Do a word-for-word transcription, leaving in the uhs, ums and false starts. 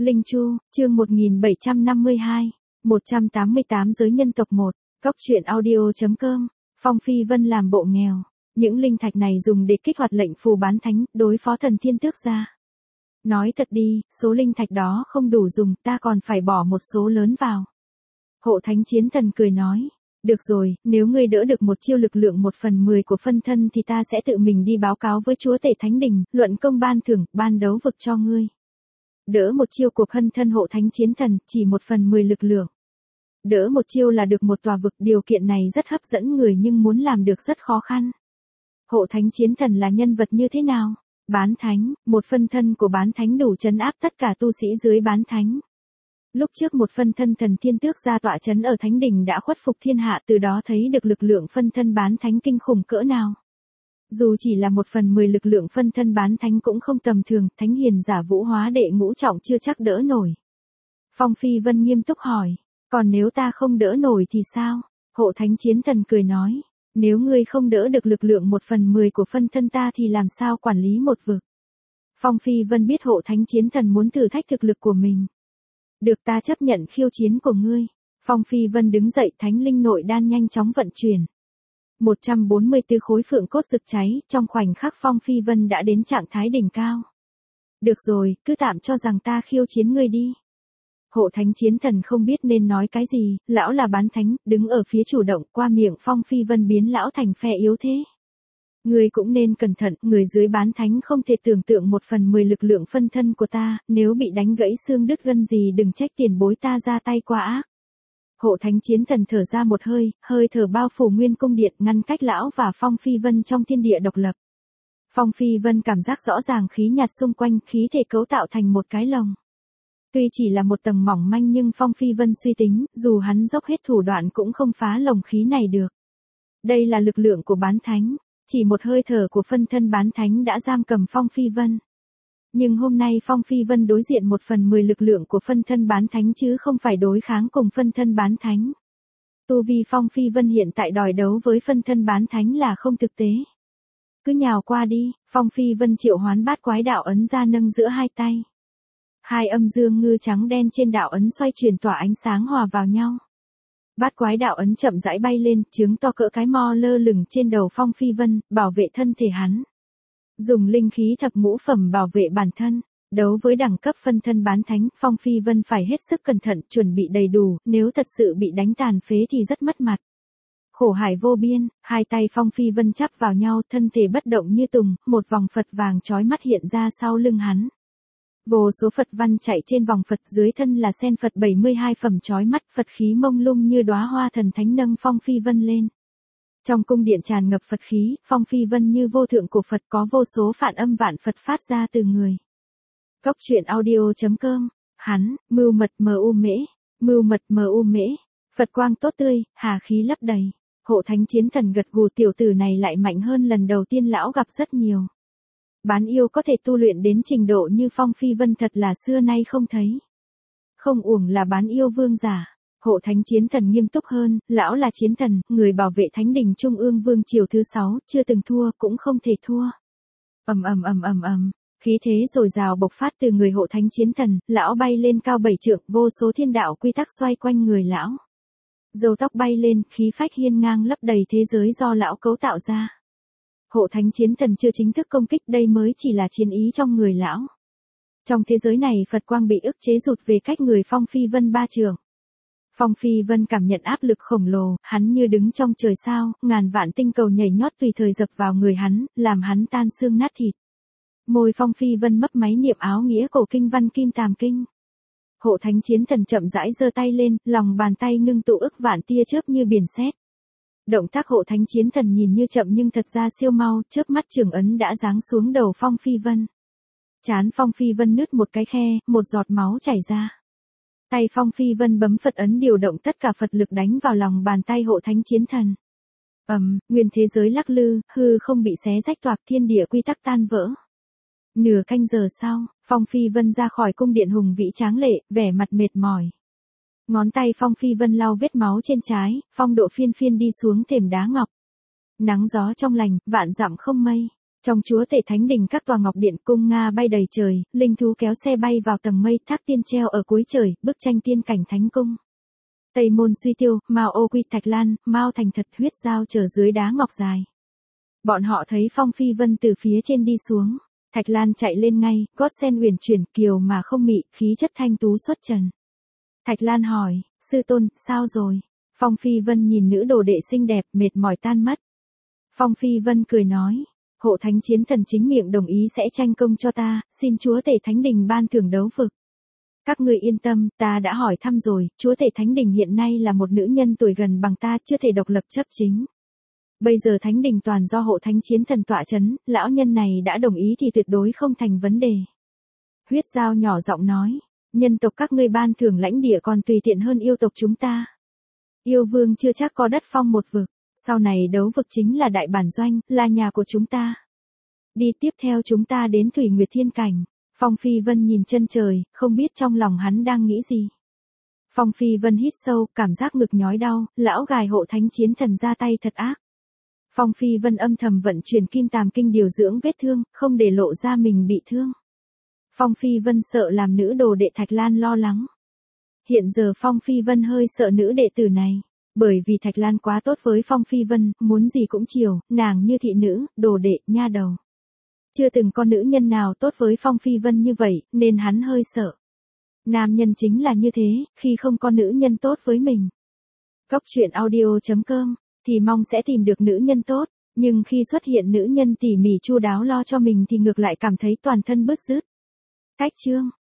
Linh Chu, chương một nghìn bảy trăm năm mươi hai, một trăm tám mươi tám giới nhân tộc một, Cóc truyện audio.com, Phong Phi Vân làm bộ nghèo. Những linh thạch này dùng để kích hoạt lệnh phù bán thánh, đối phó thần thiên tước gia. Nói thật đi, số linh thạch đó không đủ dùng, ta còn phải bỏ một số lớn vào. Hộ thánh chiến thần cười nói. Được rồi, nếu ngươi đỡ được một chiêu lực lượng một phần mười của phân thân thì ta sẽ tự mình đi báo cáo với chúa tể thánh đình, luận công ban thưởng, ban đấu vực cho ngươi. Đỡ một chiêu của phân thân hộ thánh chiến thần, chỉ một phần mười lực lượng. Đỡ một chiêu là được một tòa vực, điều kiện này rất hấp dẫn người nhưng muốn làm được rất khó khăn. Hộ thánh chiến thần là nhân vật như thế nào? Bán thánh, một phân thân của bán thánh đủ trấn áp tất cả tu sĩ dưới bán thánh. Lúc trước một phân thân thần thiên tước gia tọa trấn ở thánh đỉnh đã khuất phục thiên hạ, từ đó thấy được lực lượng phân thân bán thánh kinh khủng cỡ nào. Dù chỉ là một phần mười lực lượng phân thân bán thánh cũng không tầm thường, thánh hiền giả vũ hóa đệ ngũ trọng chưa chắc đỡ nổi. Phong Phi Vân nghiêm túc hỏi, còn nếu ta không đỡ nổi thì sao? Hộ thánh chiến thần cười nói, nếu ngươi không đỡ được lực lượng một phần mười của phân thân ta thì làm sao quản lý một vực? Phong Phi Vân biết hộ thánh chiến thần muốn thử thách thực lực của mình. Được, ta chấp nhận khiêu chiến của ngươi. Phong Phi Vân đứng dậy, thánh linh nội đan nhanh chóng vận chuyển. một trăm bốn mươi tư khối phượng cốt rực cháy, trong khoảnh khắc Phong Phi Vân đã đến trạng thái đỉnh cao. Được rồi, cứ tạm cho rằng ta khiêu chiến ngươi đi. Hộ thánh chiến thần không biết nên nói cái gì, lão là bán thánh, đứng ở phía chủ động, qua miệng Phong Phi Vân biến lão thành phe yếu thế. Ngươi cũng nên cẩn thận, người dưới bán thánh không thể tưởng tượng một phần mười lực lượng phân thân của ta, nếu bị đánh gãy xương đứt gân gì đừng trách tiền bối ta ra tay quá ác. Hộ thánh chiến thần thở ra một hơi, hơi thở bao phủ nguyên cung điện ngăn cách lão và Phong Phi Vân trong thiên địa độc lập. Phong Phi Vân cảm giác rõ ràng khí nhạt xung quanh, khí thể cấu tạo thành một cái lồng. Tuy chỉ là một tầng mỏng manh nhưng Phong Phi Vân suy tính, dù hắn dốc hết thủ đoạn cũng không phá lồng khí này được. Đây là lực lượng của bán thánh. Chỉ một hơi thở của phân thân bán thánh đã giam cầm Phong Phi Vân. Nhưng hôm nay Phong Phi Vân đối diện một phần mười lực lượng của phân thân bán thánh chứ không phải đối kháng cùng phân thân bán thánh. Tu vi Phong Phi Vân hiện tại đòi đấu với phân thân bán thánh là không thực tế. Cứ nhào qua đi, Phong Phi Vân triệu hoán bát quái đạo ấn ra nâng giữa hai tay. Hai âm dương ngư trắng đen trên đạo ấn xoay chuyển tỏa ánh sáng hòa vào nhau. Bát quái đạo ấn chậm rãi bay lên, trứng to cỡ cái mo lơ lửng trên đầu Phong Phi Vân, bảo vệ thân thể hắn. Dùng linh khí thập ngũ phẩm bảo vệ bản thân. Đấu với đẳng cấp phân thân bán thánh, Phong Phi Vân phải hết sức cẩn thận, chuẩn bị đầy đủ, nếu thật sự bị đánh tàn phế thì rất mất mặt. Khổ hải vô biên, hai tay Phong Phi Vân chắp vào nhau, thân thể bất động như tùng, một vòng Phật vàng chói mắt hiện ra sau lưng hắn. Vô số Phật văn chạy trên vòng Phật, dưới thân là sen Phật bảy mươi hai phẩm chói mắt, Phật khí mông lung như đóa hoa thần thánh nâng Phong Phi Vân lên. Trong cung điện tràn ngập Phật khí, Phong Phi Vân như vô thượng của Phật, có vô số phản âm vạn Phật phát ra từ người. Cóc truyện audio.com, hắn, mưu mật mờ u mễ, mưu mật mờ u mễ, Phật quang tốt tươi, hà khí lấp đầy. Hộ thánh chiến thần gật gù, tiểu tử này lại mạnh hơn lần đầu tiên lão gặp rất nhiều. Bán yêu có thể tu luyện đến trình độ như Phong Phi Vân thật là xưa nay không thấy. Không uổng là bán yêu vương giả. Hộ thánh chiến thần nghiêm túc hơn, lão là chiến thần, người bảo vệ thánh đình trung ương vương triều thứ sáu, chưa từng thua cũng không thể thua. Ầm ầm ầm ầm ầm, khí thế dồi dào bộc phát từ người hộ thánh chiến thần, lão bay lên cao bảy trượng, vô số thiên đạo quy tắc xoay quanh người lão. Râu tóc bay lên, khí phách hiên ngang lấp đầy thế giới do lão cấu tạo ra. Hộ thánh chiến thần chưa chính thức công kích, đây mới chỉ là chiến ý trong người lão. Trong thế giới này Phật quang bị ức chế rụt về cách người Phong Phi Vân ba trường. Phong Phi Vân cảm nhận áp lực khổng lồ, hắn như đứng trong trời sao, ngàn vạn tinh cầu nhảy nhót tùy thời dập vào người hắn, làm hắn tan xương nát thịt. Môi Phong Phi Vân mấp máy niệm áo nghĩa cổ kinh văn kim tàm kinh. Hộ thánh chiến thần chậm rãi giơ tay lên, lòng bàn tay ngưng tụ ức vạn tia chớp như biển sét. Động tác hộ thánh chiến thần nhìn như chậm nhưng thật ra siêu mau, chớp mắt trường ấn đã giáng xuống đầu Phong Phi Vân. Trán Phong Phi Vân nứt một cái khe, một giọt máu chảy ra. Tay Phong Phi Vân bấm Phật ấn điều động tất cả Phật lực đánh vào lòng bàn tay hộ thánh chiến thần. Ầm, um, nguyên thế giới lắc lư, hư không bị xé rách toạc, thiên địa quy tắc tan vỡ. Nửa canh giờ sau, Phong Phi Vân ra khỏi cung điện hùng vĩ tráng lệ, vẻ mặt mệt mỏi. Ngón tay Phong Phi Vân lau vết máu trên trái, phong độ phiên phiên đi xuống thềm đá ngọc. Nắng gió trong lành, vạn dặm không mây. Trong chúa tể thánh đình các tòa ngọc điện cung Nga bay đầy trời, linh thú kéo xe bay vào tầng mây, tháp tiên treo ở cuối trời, bức tranh tiên cảnh thánh cung. Tây môn suy tiêu, Mao ô quy Thạch Lan, Mao thành thật huyết giao chờ dưới đá ngọc dài. Bọn họ thấy Phong Phi Vân từ phía trên đi xuống. Thạch Lan chạy lên ngay, gót sen uyển chuyển kiều mà không mị, khí chất thanh tú xuất trần. Thạch Lan hỏi, sư tôn, sao rồi? Phong Phi Vân nhìn nữ đồ đệ xinh đẹp, mệt mỏi tan mất. Phong Phi Vân cười nói, hộ thánh chiến thần chính miệng đồng ý sẽ tranh công cho ta, xin chúa tể thánh đình ban thưởng đấu vực. Các ngươi yên tâm, ta đã hỏi thăm rồi, chúa tể thánh đình hiện nay là một nữ nhân tuổi gần bằng ta, chưa thể độc lập chấp chính. Bây giờ thánh đình toàn do hộ thánh chiến thần tọa chấn, lão nhân này đã đồng ý thì tuyệt đối không thành vấn đề. Huyết Giao nhỏ giọng nói, nhân tộc các ngươi ban thưởng lãnh địa còn tùy tiện hơn yêu tộc chúng ta. Yêu vương chưa chắc có đất phong một vực, sau này đấu vực chính là đại bản doanh, là nhà của chúng ta. Đi tiếp theo chúng ta đến Thủy Nguyệt Thiên Cảnh. Phong Phi Vân nhìn chân trời, không biết trong lòng hắn đang nghĩ gì. Phong Phi Vân hít sâu, cảm giác ngực nhói đau, lão gài hộ thánh chiến thần ra tay thật ác. Phong Phi Vân âm thầm vận chuyển kim tàm kinh điều dưỡng vết thương, không để lộ ra mình bị thương. Phong Phi Vân sợ làm nữ đồ đệ Thạch Lan lo lắng. Hiện giờ Phong Phi Vân hơi sợ nữ đệ tử này, bởi vì Thạch Lan quá tốt với Phong Phi Vân, muốn gì cũng chiều, nàng như thị nữ, đồ đệ, nha đầu. Chưa từng có nữ nhân nào tốt với Phong Phi Vân như vậy, nên hắn hơi sợ. Nam nhân chính là như thế, khi không có nữ nhân tốt với mình. Cốc truyện audio chấm com thì mong sẽ tìm được nữ nhân tốt, nhưng khi xuất hiện nữ nhân tỉ mỉ chu đáo lo cho mình thì ngược lại cảm thấy toàn thân bứt rứt. Cách chương